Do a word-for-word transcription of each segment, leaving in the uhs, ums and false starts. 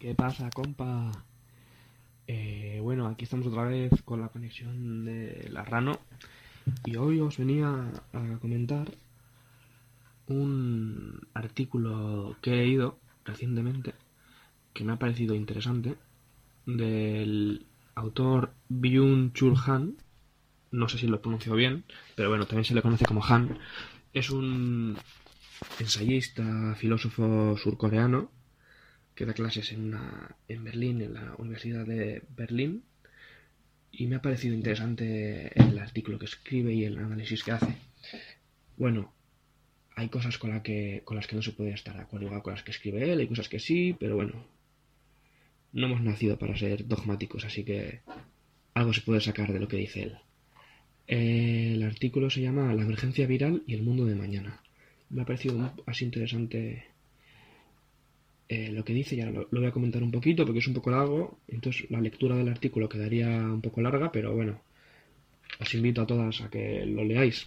¿Qué pasa, compa? Eh, bueno, aquí estamos otra vez con la conexión de la Rano y hoy os venía a comentar un artículo que he leído recientemente que me ha parecido interesante del autor Byung-Chul Han. No sé si lo pronuncio bien, pero bueno, también se le conoce como Han. Es un ensayista, filósofo surcoreano que da clases en, una, en Berlín, en la Universidad de Berlín, y me ha parecido interesante el artículo que escribe y el análisis que hace. Bueno, hay cosas con, la que, con las que no se puede estar de acuerdo, igual con las que escribe él, hay cosas que sí, pero bueno, no hemos nacido para ser dogmáticos, así que algo se puede sacar de lo que dice él. El artículo se llama La emergencia viral y el mundo de mañana. Me ha parecido así interesante eh, lo que dice, ya lo, lo voy a comentar un poquito porque es un poco largo, entonces la lectura del artículo quedaría un poco larga, pero bueno, os invito a todas a que lo leáis.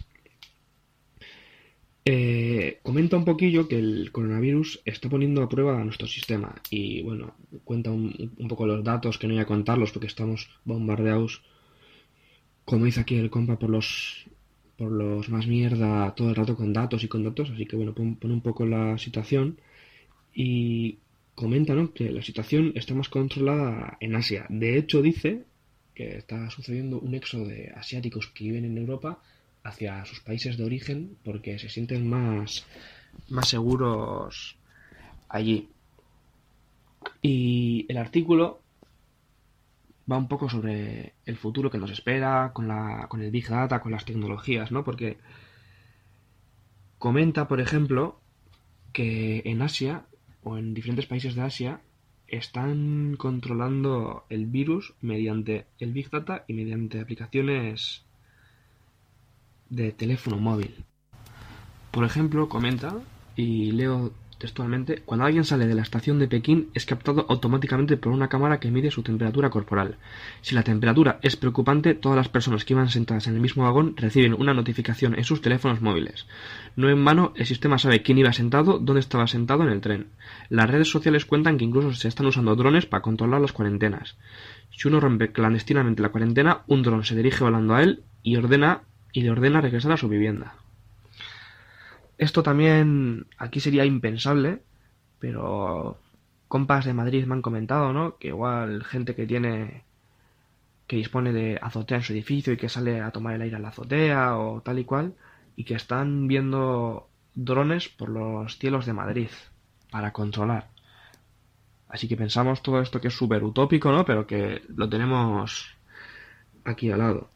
Eh, comenta un poquillo que el coronavirus está poniendo a prueba a nuestro sistema y bueno, cuenta un, un poco los datos, que no voy a contarlos porque estamos bombardeados, como dice aquí el compa, por los por los más mierda todo el rato con datos y con datos, así que bueno, pone pon un poco la situación y comenta, ¿no?, que la situación está más controlada en Asia. De hecho dice que está sucediendo un éxodo de asiáticos que viven en Europa hacia sus países de origen porque se sienten más, más seguros allí. Y el artículo va un poco sobre el futuro que nos espera con, la, con el Big Data, con las tecnologías, ¿no? Porque comenta, por ejemplo, que en Asia o en diferentes países de Asia están controlando el virus mediante el Big Data y mediante aplicaciones de teléfono móvil. Por ejemplo, comenta, y leo textualmente: cuando alguien sale de la estación de Pekín es captado automáticamente por una cámara que mide su temperatura corporal. Si la temperatura es preocupante, todas las personas que iban sentadas en el mismo vagón reciben una notificación en sus teléfonos móviles. No en vano, el sistema sabe quién iba sentado, dónde estaba sentado en el tren. Las redes sociales cuentan que incluso se están usando drones para controlar las cuarentenas. Si uno rompe clandestinamente la cuarentena, un dron se dirige volando a él y ordena y le ordena regresar a su vivienda. Esto también aquí sería impensable, pero compas de Madrid me han comentado, ¿no?, que igual gente que tiene que dispone de azotea en su edificio y que sale a tomar el aire a la azotea o tal y cual, y que están viendo drones por los cielos de Madrid para controlar. Así que pensamos todo esto que es súper utópico, ¿no?, pero que lo tenemos aquí al lado.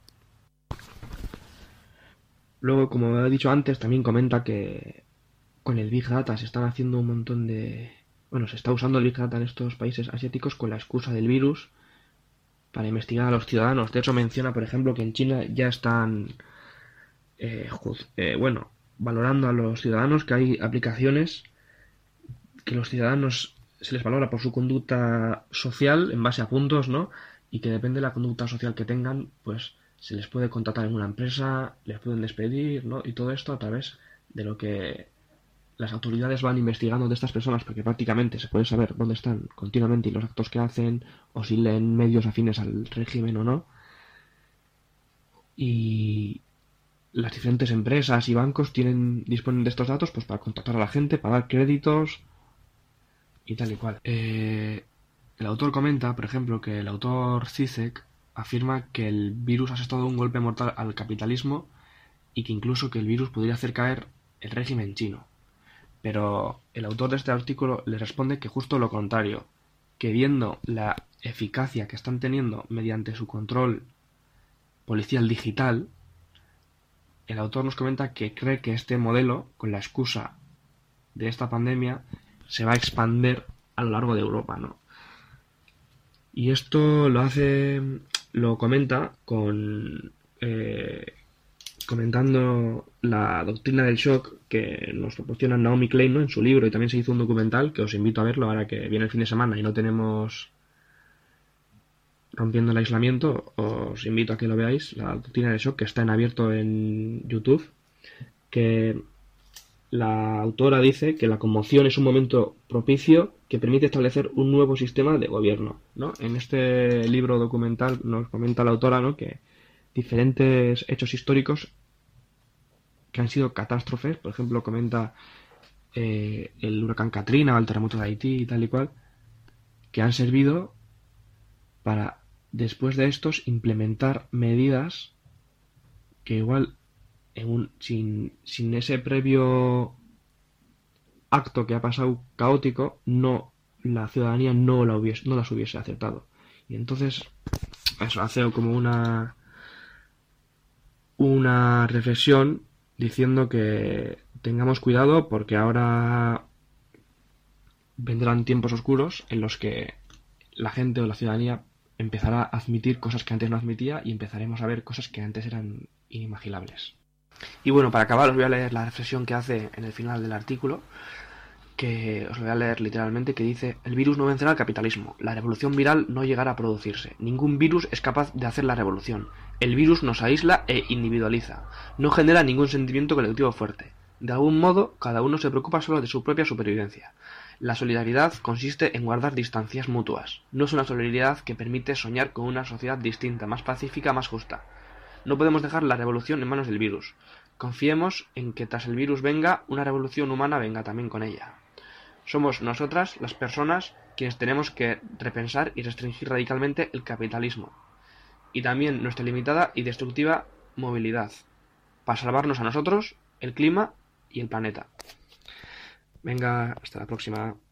Luego, como he dicho antes, también comenta que con el Big Data se están haciendo un montón de... Bueno, se está usando el Big Data en estos países asiáticos con la excusa del virus para investigar a los ciudadanos. De hecho, menciona, por ejemplo, que en China ya están, eh, juz- eh, bueno, valorando a los ciudadanos, que hay aplicaciones que los ciudadanos se les valora por su conducta social en base a puntos, ¿no? Y que depende de la conducta social que tengan, pues se les puede contratar en una empresa, les pueden despedir, ¿no? Y todo esto a través de lo que las autoridades van investigando de estas personas, porque prácticamente se puede saber dónde están continuamente y los actos que hacen, o si leen medios afines al régimen o no. Y las diferentes empresas y bancos tienen disponen de estos datos pues para contratar a la gente, para dar créditos y tal y cual. Eh, el autor comenta, por ejemplo, que el autor Zizek afirma que el virus ha asestado un golpe mortal al capitalismo y que incluso que el virus podría hacer caer el régimen chino. Pero el autor de este artículo le responde que justo lo contrario, que viendo la eficacia que están teniendo mediante su control policial digital, el autor nos comenta que cree que este modelo, con la excusa de esta pandemia, se va a expandir a lo largo de Europa, ¿no? Y esto lo hace, lo comenta con eh, comentando la doctrina del shock que nos proporciona Naomi Klein, ¿no?, en su libro, y también se hizo un documental que os invito a verlo ahora que viene el fin de semana y no tenemos rompiendo el aislamiento. Os invito a que lo veáis, la doctrina del shock, que está en abierto en YouTube, que la autora dice que la conmoción es un momento propicio que permite establecer un nuevo sistema de gobierno, ¿no? En este libro documental nos comenta la autora, ¿no?, que diferentes hechos históricos que han sido catástrofes, por ejemplo, comenta eh, el huracán Katrina o el terremoto de Haití y tal y cual, que han servido para, después de estos, implementar medidas que igual, en un, sin, sin ese previo acto que ha pasado caótico, no la ciudadanía no, la hubiese, no las hubiese aceptado. Y entonces, eso hace como una una reflexión diciendo que tengamos cuidado porque ahora vendrán tiempos oscuros en los que la gente o la ciudadanía empezará a admitir cosas que antes no admitía y empezaremos a ver cosas que antes eran inimaginables. Y bueno, para acabar os voy a leer la reflexión que hace en el final del artículo, que os lo voy a leer literalmente, que dice: el virus no vencerá al capitalismo, la revolución viral no llegará a producirse, ningún virus es capaz de hacer la revolución, el virus nos aísla e individualiza, no genera ningún sentimiento colectivo fuerte, de algún modo cada uno se preocupa solo de su propia supervivencia. La solidaridad consiste en guardar distancias mutuas, no es una solidaridad que permite soñar con una sociedad distinta, más pacífica, más justa. No podemos dejar la revolución en manos del virus. Confiemos en que tras el virus venga, una revolución humana venga también con ella. Somos nosotras, las personas, quienes tenemos que repensar y restringir radicalmente el capitalismo, y también nuestra limitada y destructiva movilidad, para salvarnos a nosotros, el clima y el planeta. Venga, hasta la próxima.